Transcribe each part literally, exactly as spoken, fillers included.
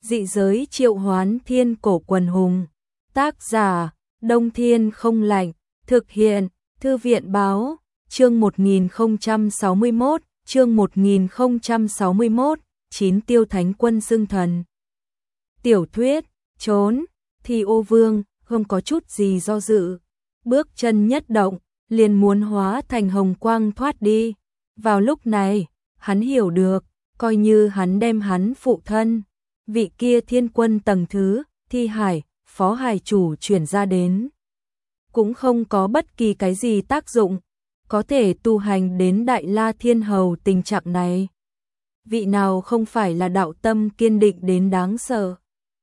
Dị giới triệu hoán thiên cổ quần hùng. Tác giả, Đông Thiên không lạnh. Thực hiện, Thư viện báo. Chương một nghìn không trăm sáu mươi mốt, chương một nghìn không trăm sáu mươi mốt, chín tiêu thánh quân xưng thần. Tiểu thuyết, trốn, Thi Ô Vương, không có chút gì do dự. Bước chân nhất động, liền muốn hóa thành hồng quang thoát đi. Vào lúc này, hắn hiểu được, coi như hắn đem hắn phụ thân, vị kia thiên quân tầng thứ, Thi Hải, phó hải chủ chuyển ra đến. Cũng không có bất kỳ cái gì tác dụng, có thể tu hành đến Đại La Thiên Hầu tình trạng này. Vị nào không phải là đạo tâm kiên định đến đáng sợ.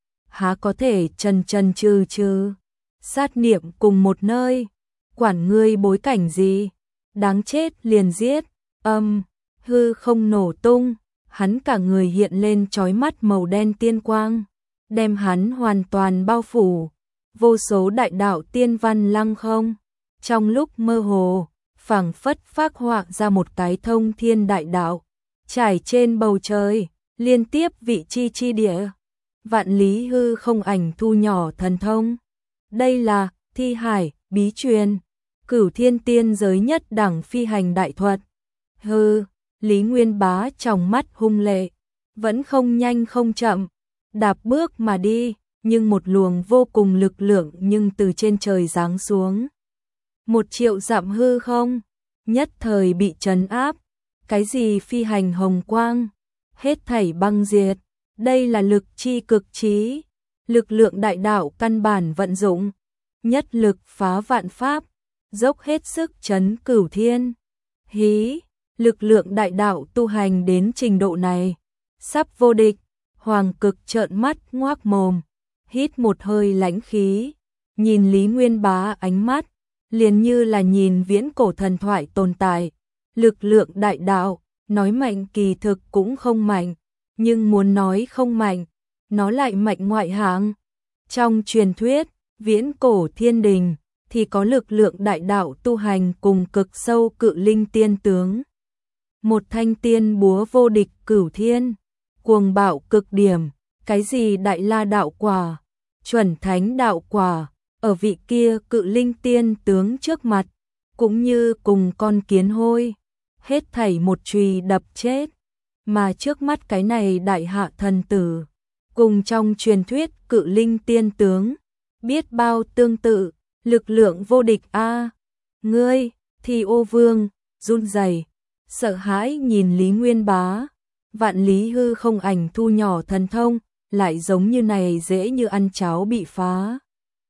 Há có thể trần trần trừ trừ, sát niệm cùng một nơi, quản ngươi bối cảnh gì, đáng chết liền giết, âm, hư không nổ tung, hắn cả người hiện lên chói mắt màu đen tiên quang, đem hắn hoàn toàn bao phủ, vô số đại đạo tiên văn lăng không, trong lúc mơ hồ, phảng phất phác họa ra một cái thông thiên đại đạo, trải trên bầu trời, liên tiếp vị chi chi địa. Vạn lý hư không ảnh thu nhỏ thần thông. Đây là Thi Hải, bí truyền, cửu thiên tiên giới nhất đẳng phi hành đại thuật. Hư, Lý Nguyên Bá trong mắt hung lệ, vẫn không nhanh không chậm, đạp bước mà đi, nhưng một luồng vô cùng lực lượng nhưng từ trên trời giáng xuống. Một triệu dặm hư không, nhất thời bị trấn áp, cái gì phi hành hồng quang, hết thảy băng diệt. Đây là lực chi cực trí, lực lượng đại đạo căn bản vận dụng, nhất lực phá vạn pháp, dốc hết sức chấn cửu thiên. Hí, lực lượng đại đạo tu hành đến trình độ này, sắp vô địch. Hoàng Cực trợn mắt ngoác mồm, hít một hơi lãnh khí, nhìn Lý Nguyên Bá ánh mắt, liền như là nhìn viễn cổ thần thoại tồn tại. Lực lượng đại đạo, nói mạnh kỳ thực cũng không mạnh. Nhưng muốn nói không mạnh, nó lại mạnh ngoại hạng. Trong truyền thuyết, viễn cổ thiên đình, thì có lực lượng đại đạo tu hành cùng cực sâu cự linh tiên tướng. Một thanh tiên búa vô địch cửu thiên, cuồng bạo cực điểm, cái gì đại la đạo quả, chuẩn thánh đạo quả, ở vị kia cự linh tiên tướng trước mặt, cũng như cùng con kiến hôi, hết thảy một chùy đập chết. Mà trước mắt cái này đại hạ thần tử, cùng trong truyền thuyết cự linh tiên tướng, biết bao tương tự, lực lượng vô địch a. À, ngươi, Thi Ô Vương, run rẩy, sợ hãi nhìn Lý Nguyên Bá, vạn lý hư không ảnh thu nhỏ thần thông, lại giống như này dễ như ăn cháo bị phá.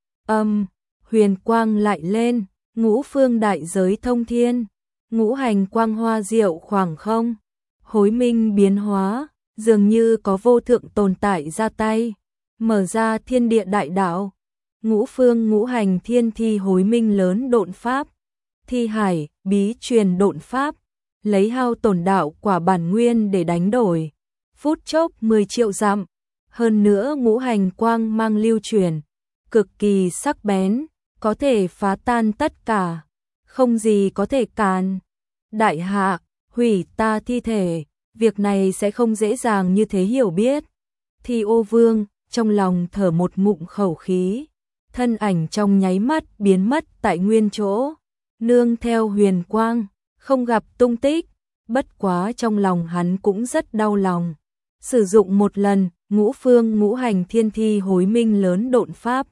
Âm, huyền quang lại lên, ngũ phương đại giới thông thiên, ngũ hành quang hoa diệu khoảng không. Hối minh biến hóa, dường như có vô thượng tồn tại ra tay, mở ra thiên địa đại đạo, ngũ phương ngũ hành thiên thi hối minh lớn độn pháp, Thi Hải, bí truyền độn pháp, lấy hao tổn đạo quả bản nguyên để đánh đổi, phút chốc mười triệu dặm, hơn nữa ngũ hành quang mang lưu truyền, cực kỳ sắc bén, có thể phá tan tất cả, không gì có thể càn. Đại hạ, hủy ta thi thể, việc này sẽ không dễ dàng như thế hiểu biết. Thi Ô Vương, trong lòng thở một ngụm khẩu khí, thân ảnh trong nháy mắt biến mất tại nguyên chỗ, nương theo huyền quang, không gặp tung tích, bất quá trong lòng hắn cũng rất đau lòng. Sử dụng một lần, ngũ phương ngũ hành thiên thi hối minh lớn độn pháp.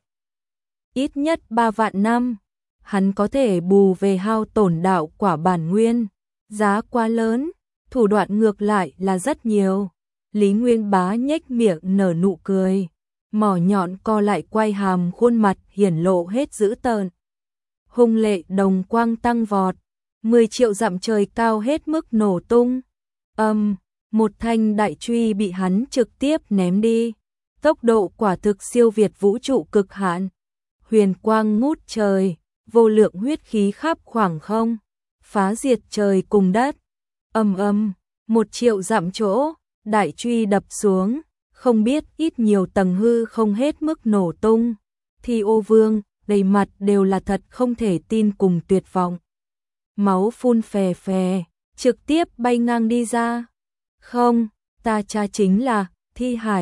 Ít nhất ba vạn năm, hắn có thể bù về hao tổn đạo quả bản nguyên. Giá quá lớn, thủ đoạn ngược lại là rất nhiều. Lý Nguyên Bá nhếch miệng nở nụ cười, mỏ nhọn co lại quay hàm khuôn mặt hiển lộ hết dữ tợn. Hung lệ đồng quang tăng vọt, mười triệu dặm trời cao hết mức nổ tung. Âm, um, một thanh đại truy bị hắn trực tiếp ném đi. Tốc độ quả thực siêu việt vũ trụ cực hạn. Huyền quang ngút trời, vô lượng huyết khí khắp khoảng không, phá diệt trời cùng đất. Ầm ầm, một triệu dặm chỗ, đại truy đập xuống, không biết ít nhiều tầng hư không hết mức nổ tung. Thi Ô Vương, đầy mặt đều là thật không thể tin cùng tuyệt vọng. Máu phun phè phè, trực tiếp bay ngang đi ra. Không, ta cha chính là Thi Hải,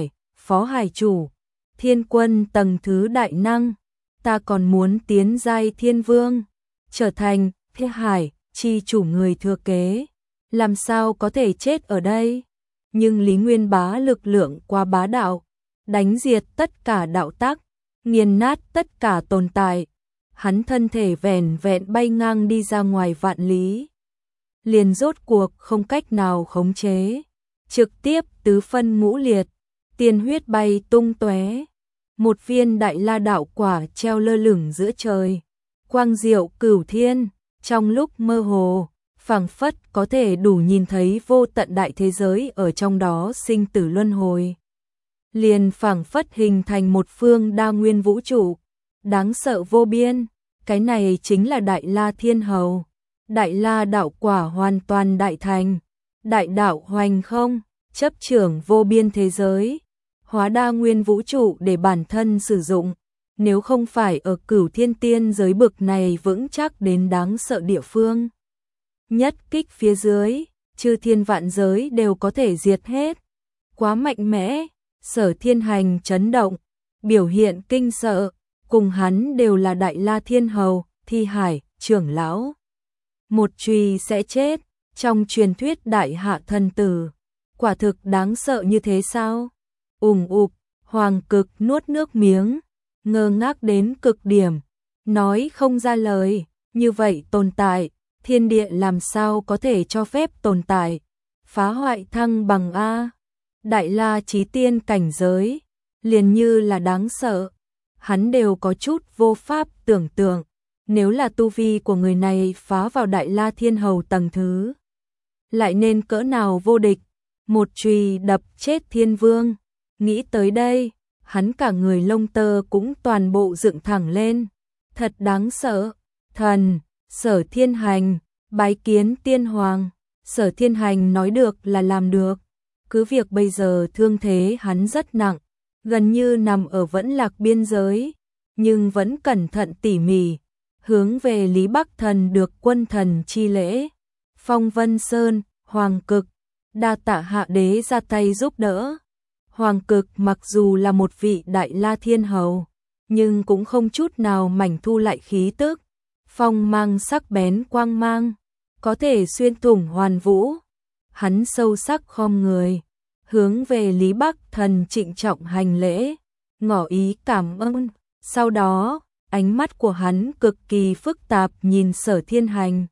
phó hải chủ, thiên quân tầng thứ đại năng, ta còn muốn tiến giai thiên vương, trở thành Thiên Hải chi chủ người thừa kế, làm sao có thể chết ở đây? Nhưng Lý Nguyên Bá lực lượng quá bá đạo, đánh diệt tất cả đạo tắc, nghiền nát tất cả tồn tại, hắn thân thể vẻn vẹn bay ngang đi ra ngoài vạn lý, liền rốt cuộc không cách nào khống chế, trực tiếp tứ phân ngũ liệt, tiên huyết bay tung tóe, một viên đại la đạo quả treo lơ lửng giữa trời, quang diệu cửu thiên, trong lúc mơ hồ, phảng phất có thể đủ nhìn thấy vô tận đại thế giới ở trong đó sinh tử luân hồi. Liền phảng phất hình thành một phương đa nguyên vũ trụ, đáng sợ vô biên, cái này chính là Đại La Thiên Hầu. Đại La đạo quả hoàn toàn đại thành, đại đạo hoành không, chấp trưởng vô biên thế giới, hóa đa nguyên vũ trụ để bản thân sử dụng. Nếu không phải ở Cửu Thiên Tiên giới bực này vững chắc đến đáng sợ địa phương, nhất kích phía dưới, chư thiên vạn giới đều có thể diệt hết. Quá mạnh mẽ, Sở Thiên Hành chấn động, biểu hiện kinh sợ, cùng hắn đều là Đại La Thiên Hầu, Thi Hải, trưởng lão. Một chùy sẽ chết, trong truyền thuyết đại hạ thần tử, quả thực đáng sợ như thế sao? Ùng ục, Hoàng Cực nuốt nước miếng, ngơ ngác đến cực điểm, nói không ra lời, như vậy tồn tại, thiên địa làm sao có thể cho phép tồn tại, phá hoại thăng bằng A. Đại La chí tiên cảnh giới, liền như là đáng sợ, hắn đều có chút vô pháp tưởng tượng, nếu là tu vi của người này phá vào Đại La Thiên Hầu tầng thứ, lại nên cỡ nào vô địch, một chùy đập chết thiên vương. Nghĩ tới đây, hắn cả người lông tơ cũng toàn bộ dựng thẳng lên, thật đáng sợ. Thần, Sở Thiên Hành, bái kiến tiên hoàng. Sở Thiên Hành nói được là làm được, cứ việc bây giờ thương thế hắn rất nặng, gần như nằm ở vẫn lạc biên giới, nhưng vẫn cẩn thận tỉ mỉ, hướng về Lý Bắc Thần được quân thần chi lễ. Phong Vân Sơn, Hoàng Cực, đa tạ hạ đế ra tay giúp đỡ. Hoàng Cực mặc dù là một vị Đại La Thiên Hầu, nhưng cũng không chút nào mảnh thu lại khí tức, phong mang sắc bén quang mang, có thể xuyên thủng hoàn vũ. Hắn sâu sắc khom người, hướng về Lý Bắc Thần trịnh trọng hành lễ, ngỏ ý cảm ơn. Sau đó, ánh mắt của hắn cực kỳ phức tạp nhìn Sở Thiên Hành,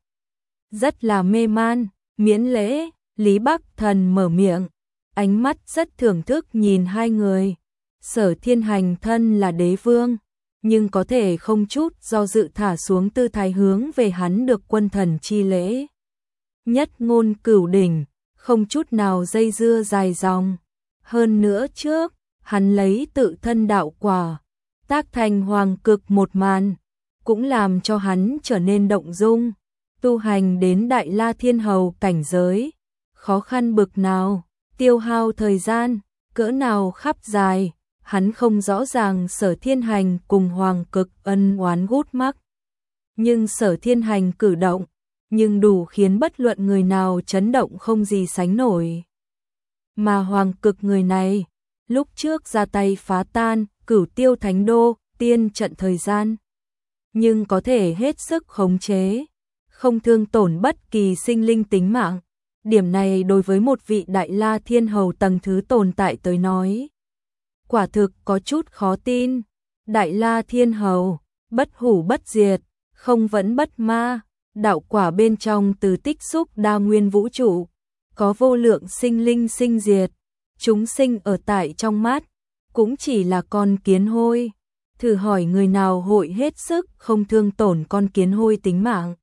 rất là mê man. Miễn lễ, Lý Bắc Thần mở miệng, ánh mắt rất thưởng thức nhìn hai người. Sở Thiên Hành thân là đế vương, nhưng có thể không chút do dự thả xuống tư thái hướng về hắn được quân thần chi lễ. Nhất ngôn cửu đỉnh, không chút nào dây dưa dài dòng. Hơn nữa trước, hắn lấy tự thân đạo quả, tác thành Hoàng Cực một màn, cũng làm cho hắn trở nên động dung. Tu hành đến Đại La Thiên Hầu cảnh giới, khó khăn bực nào, tiêu hao thời gian, cỡ nào khắp dài, hắn không rõ ràng. Sở Thiên Hành cùng Hoàng Cực ân oán gút mắc, nhưng Sở Thiên Hành cử động, nhưng đủ khiến bất luận người nào chấn động không gì sánh nổi. Mà Hoàng Cực người này, lúc trước ra tay phá tan Cửu Tiêu Thánh Đô, tiên trận thời gian, nhưng có thể hết sức khống chế, không thương tổn bất kỳ sinh linh tính mạng. Điểm này đối với một vị Đại La Thiên Hầu tầng thứ tồn tại tới nói, quả thực có chút khó tin. Đại La Thiên Hầu, bất hủ bất diệt, không vẫn bất ma, đạo quả bên trong từ tích xúc đa nguyên vũ trụ, có vô lượng sinh linh sinh diệt, chúng sinh ở tại trong mắt, cũng chỉ là con kiến hôi. Thử hỏi người nào hội hết sức không thương tổn con kiến hôi tính mạng.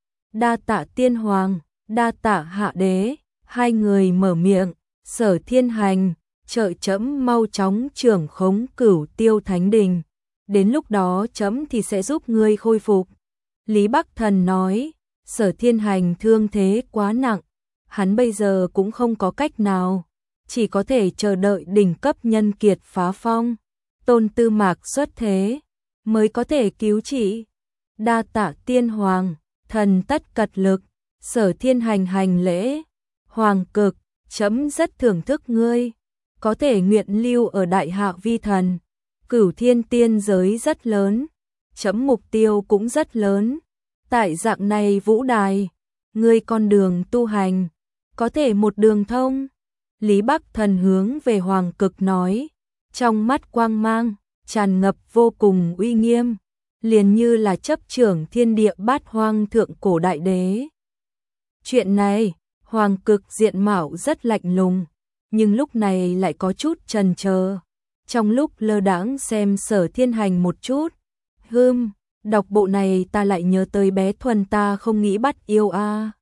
Đa tạ tiên hoàng, đa tạ hạ đế. Hai người mở miệng. Sở Thiên Hành, trợ trẫm mau chóng trưởng khống Cửu Tiêu Thánh Đình, đến lúc đó trẫm thì sẽ giúp ngươi khôi phục. Lý Bắc Thần nói, Sở Thiên Hành thương thế quá nặng, hắn bây giờ cũng không có cách nào, chỉ có thể chờ đợi đỉnh cấp nhân kiệt phá phong, Tôn Tư Mạc xuất thế, mới có thể cứu trị. Đa tạ tiên hoàng, thần tất cật lực. Sở Thiên Hành hành lễ. Hoàng Cực, trẫm rất thưởng thức ngươi, có thể nguyện lưu ở Đại Hạ vi thần. Cửu Thiên tiên giới rất lớn, chấm mục tiêu cũng rất lớn. Tại dạng này vũ đài, ngươi con đường tu hành, có thể một đường thông. Lý Bắc Thần hướng về Hoàng Cực nói, trong mắt quang mang, tràn ngập vô cùng uy nghiêm, liền như là chấp trưởng thiên địa bát hoang thượng cổ đại đế. Chuyện này, Hoàng Cực diện mạo rất lạnh lùng, nhưng lúc này lại có chút chần chờ. Trong lúc lơ đãng xem Sở Thiên Hành một chút, hừm, đọc bộ này ta lại nhớ tới bé Thuần ta không nghĩ bắt yêu a.